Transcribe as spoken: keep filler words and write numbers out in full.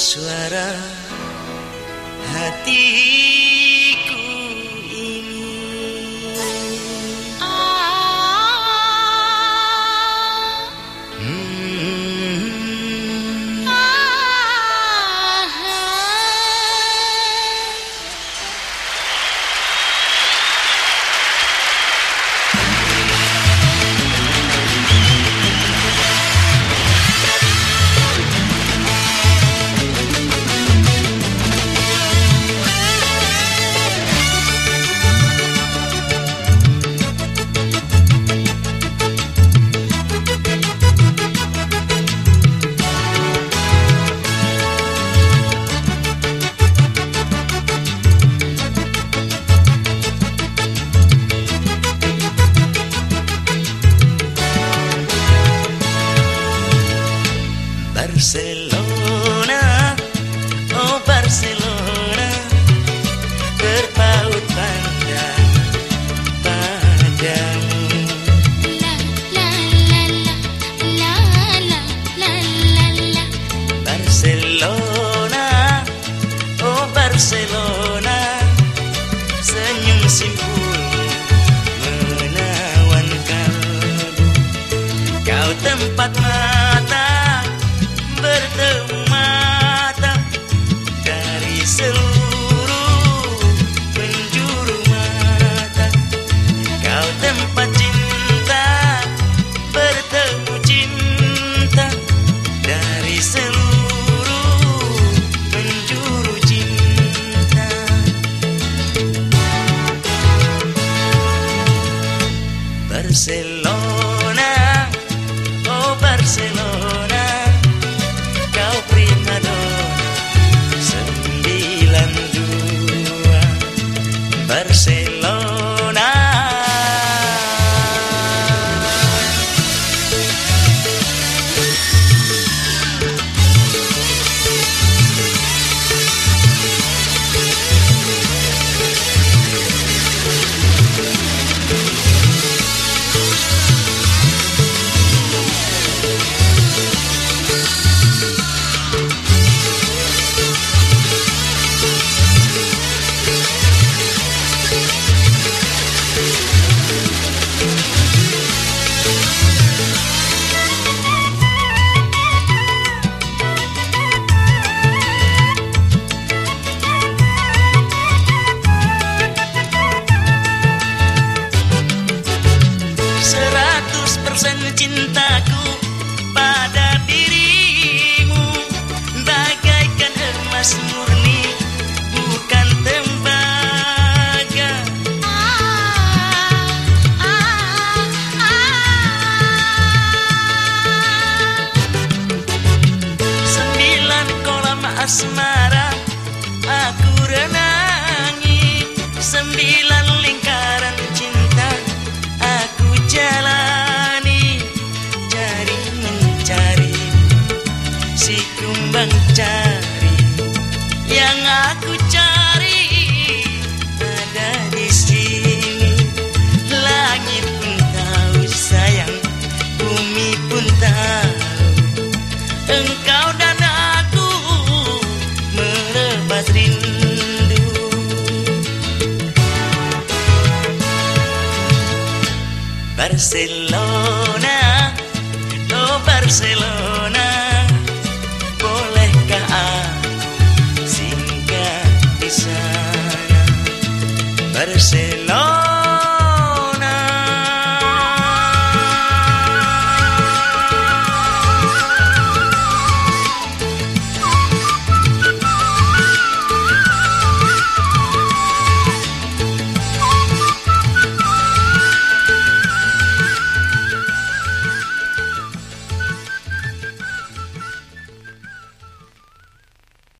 suara hatiku ini. Hmm. Barcelona, oh Barcelona, terpaut pandang padamu. La la la la la la la la. Barcelona, oh Barcelona, senyum simpul menawan kalbu. Kau tempat mata bertemu mata dari seluruh penjuru mata. Kau tempat cinta bertemu cinta dari seluruh penjuru cinta. Barcelona, oh Barcelona, kau prima donna sembilan dua. Barcelona. Seratus persen cintaku pada dirimu bagaikan emas murni, bukan tembaga. Ah, ah, ah. Sembilan kolam asmara aku renangi, sembilan lingkaran cinta aku jalani, cari mencari si kumbang cari. Yang aku cari ada di sini. Langit pun tahu sayang, bumi pun tahu, engkau dan aku melepas rindu. Barcelona, oh Barcelona, bolehkah aku singgah di sana? Barcelona.